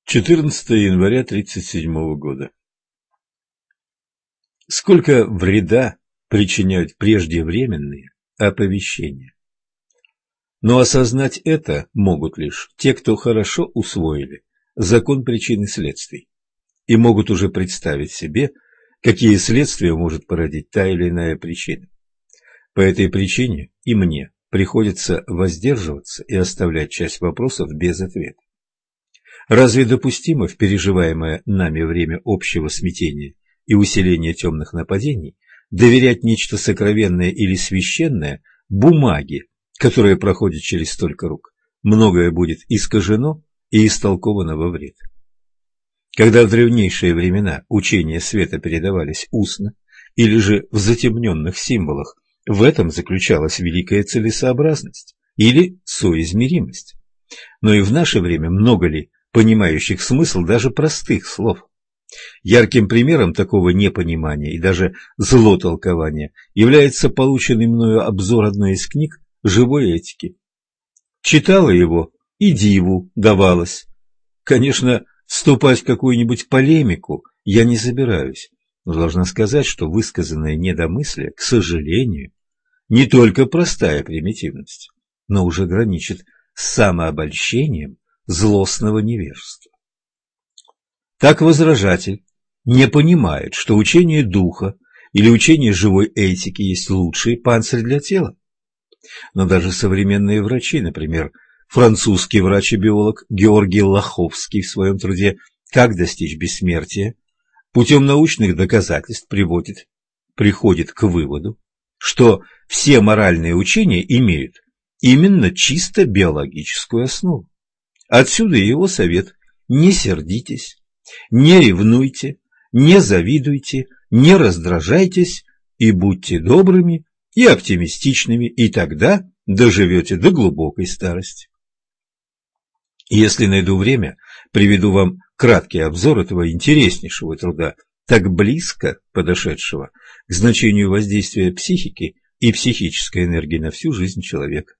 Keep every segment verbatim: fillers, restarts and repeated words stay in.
четырнадцатое января тридцать седьмого года. Сколько вреда причиняют преждевременные оповещения. Но осознать это могут лишь те, кто хорошо усвоили закон причин и следствий и могут уже представить себе, какие следствия может породить та или иная причина. По этой причине и мне приходится воздерживаться и оставлять часть вопросов без ответа. Разве допустимо в переживаемое нами время общего смятения и усиления темных нападений доверять нечто сокровенное или священное бумаге, которая проходит через столько рук? Многое будет искажено и истолковано во вред. Когда в древнейшие времена учения света передавались устно или же в затемненных символах, в этом заключалась великая целесообразность или соизмеримость. Но и в наше время много ли понимающих смысл даже простых слов? Ярким примером такого непонимания и даже злотолкования является полученный мною обзор одной из книг живой этики. Читала его и диву давалась. Конечно, вступать в какую-нибудь полемику я не собираюсь, но должна сказать, что высказанное недомыслие, к сожалению, не только простая примитивность, но уже граничит с самообольщением злостного невежества. Так возражатель не понимает, что учение духа или учение живой этики есть лучший панцирь для тела. Но даже современные врачи, например, французский врач и биолог Георгий Лаховский в своем труде «Как достичь бессмертия» путем научных доказательств приводит, приходит к выводу, что все моральные учения имеют именно чисто биологическую основу. Отсюда его совет: не сердитесь, не ревнуйте, не завидуйте, не раздражайтесь и будьте добрыми и оптимистичными, и тогда доживете до глубокой старости. Если найду время, приведу вам краткий обзор этого интереснейшего труда, так близко подошедшего к значению воздействия психики и психической энергии на всю жизнь человека.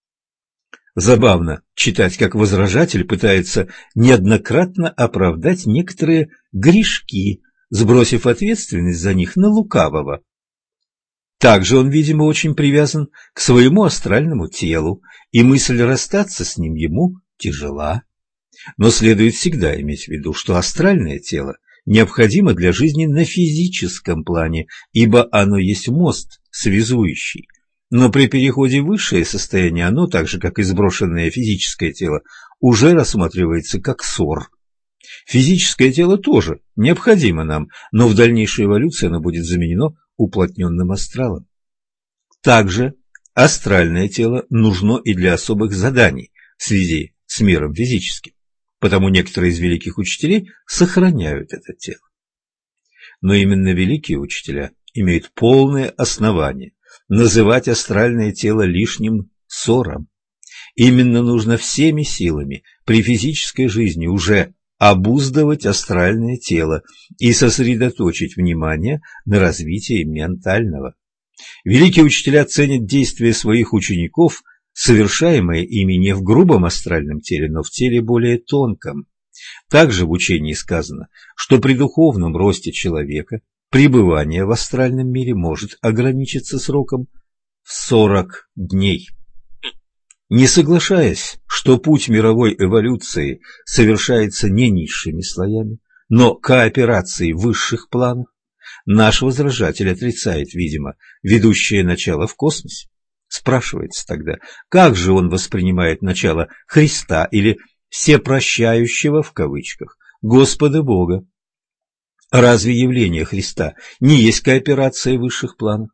Забавно читать, как возражатель пытается неоднократно оправдать некоторые грешки, сбросив ответственность за них на лукавого. Также он, видимо, очень привязан к своему астральному телу, и мысль расстаться с ним ему тяжела. Но следует всегда иметь в виду, что астральное тело необходимо для жизни на физическом плане, ибо оно есть мост связующий. Но при переходе в высшее состояние оно, так же как и сброшенное физическое тело, уже рассматривается как ссор. Физическое тело тоже необходимо нам, но в дальнейшей эволюции оно будет заменено уплотненным астралом. Также астральное тело нужно и для особых заданий в связи с миром физическим, потому некоторые из великих учителей сохраняют это тело. Но именно великие учителя имеют полное основание называть астральное тело лишним ссором. Именно нужно всеми силами при физической жизни уже обуздывать астральное тело и сосредоточить внимание на развитии ментального. Великие учителя ценят действия своих учеников, совершаемые ими не в грубом астральном теле, но в теле более тонком. Также в учении сказано, что при духовном росте человека пребывание в астральном мире может ограничиться сроком в сорок дней. Не соглашаясь, что путь мировой эволюции совершается не низшими слоями, но кооперацией высших планов, наш возражатель отрицает, видимо, ведущее начало в космосе. Спрашивается тогда, как же он воспринимает начало Христа или «всепрощающего» в кавычках Господа Бога? Разве явление Христа не есть кооперация высших планов?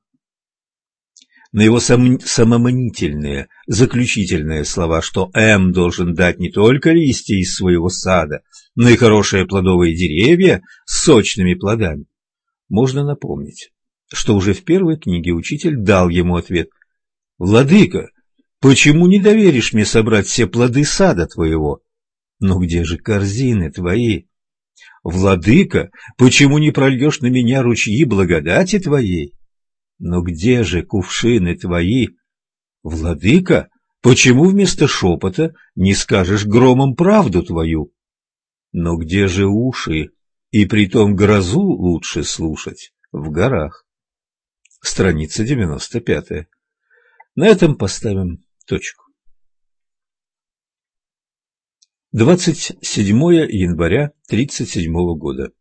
На его сам, самомнительные, заключительные слова, что М должен дать не только листья из своего сада, но и хорошие плодовые деревья с сочными плодами, можно напомнить, что уже в первой книге учитель дал ему ответ: «Владыка, почему не доверишь мне собрать все плоды сада твоего? Но где же корзины твои? Владыка, почему не прольешь на меня ручьи благодати твоей? Но где же кувшины твои? Владыка, почему вместо шепота не скажешь громом правду твою?» Но где же уши? И притом грозу лучше слушать в горах. Страница девяносто пятая. На этом поставим точку. двадцать седьмое января тридцать седьмого года.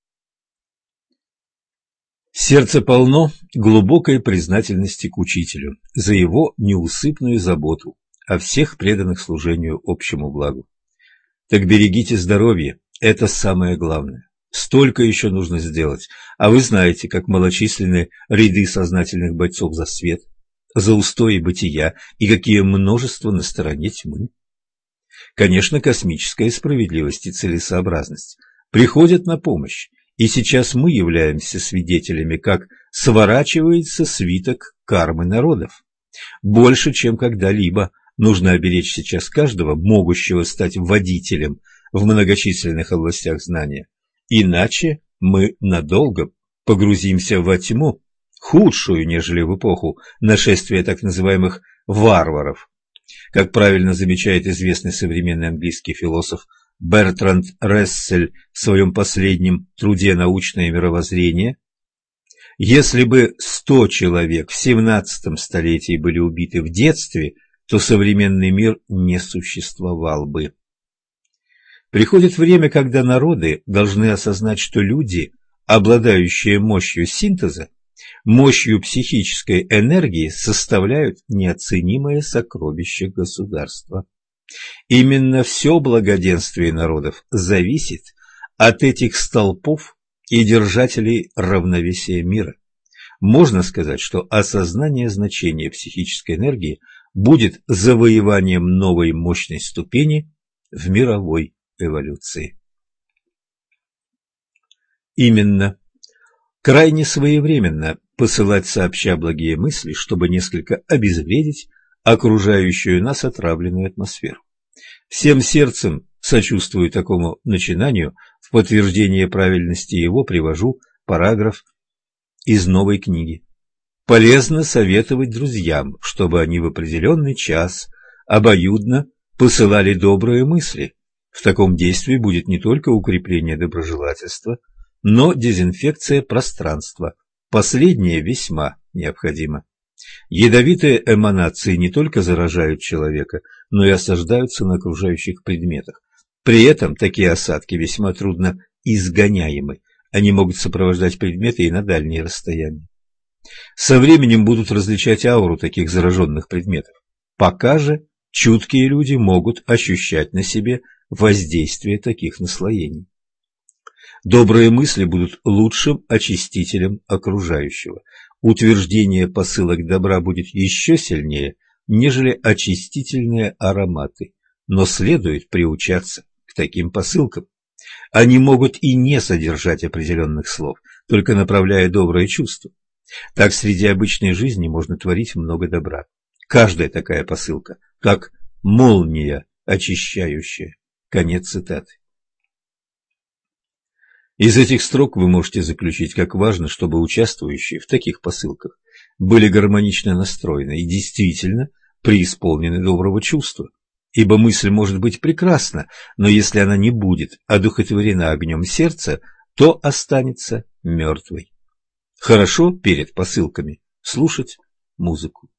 Сердце полно глубокой признательности к учителю за его неусыпную заботу о всех преданных служению общему благу. Так берегите здоровье, это самое главное. Столько еще нужно сделать, а вы знаете, как малочисленны ряды сознательных бойцов за свет, за устои бытия, и какие множество на стороне тьмы. Конечно, космическая справедливость и целесообразность приходят на помощь, и сейчас мы являемся свидетелями, как сворачивается свиток кармы народов. Больше, чем когда-либо, нужно оберечь сейчас каждого, могущего стать водителем в многочисленных областях знания. Иначе мы надолго погрузимся во тьму, худшую, нежели в эпоху нашествия так называемых варваров. Как правильно замечает известный современный английский философ Бертранд Рассель в своем последнем труде «Научное мировоззрение», если бы сто человек в семнадцатом столетии были убиты в детстве, то современный мир не существовал бы. Приходит время, когда народы должны осознать, что люди, обладающие мощью синтеза, мощью психической энергии, составляют неоценимое сокровище государства. Именно все благоденствие народов зависит от этих столпов и держателей равновесия мира. Можно сказать, что осознание значения психической энергии будет завоеванием новой мощной ступени в мировой эволюции. Именно. Крайне своевременно посылать сообща благие мысли, чтобы несколько обезвредить окружающую нас отравленную атмосферу. Всем сердцем сочувствую такому начинанию, в подтверждение правильности его привожу параграф из новой книги. Полезно советовать друзьям, чтобы они в определенный час обоюдно посылали добрые мысли. В таком действии будет не только укрепление доброжелательства, но дезинфекция пространства. Последнее весьма необходимо. Ядовитые эманации не только заражают человека, но и осаждаются на окружающих предметах. При этом такие осадки весьма трудно изгоняемы. Они могут сопровождать предметы и на дальние расстояния. Со временем будут различать ауру таких зараженных предметов. Пока же чуткие люди могут ощущать на себе воздействие таких наслоений. Добрые мысли будут лучшим очистителем окружающего. Утверждение посылок добра будет еще сильнее, нежели очистительные ароматы, но следует приучаться к таким посылкам. Они могут и не содержать определенных слов, только направляя доброе чувство. Так среди обычной жизни можно творить много добра. Каждая такая посылка, как молния очищающая. Конец цитаты. Из этих строк вы можете заключить, как важно, чтобы участвующие в таких посылках были гармонично настроены и действительно преисполнены доброго чувства. Ибо мысль может быть прекрасна, но если она не будет одухотворена огнем сердца, то останется мертвой. Хорошо перед посылками слушать музыку.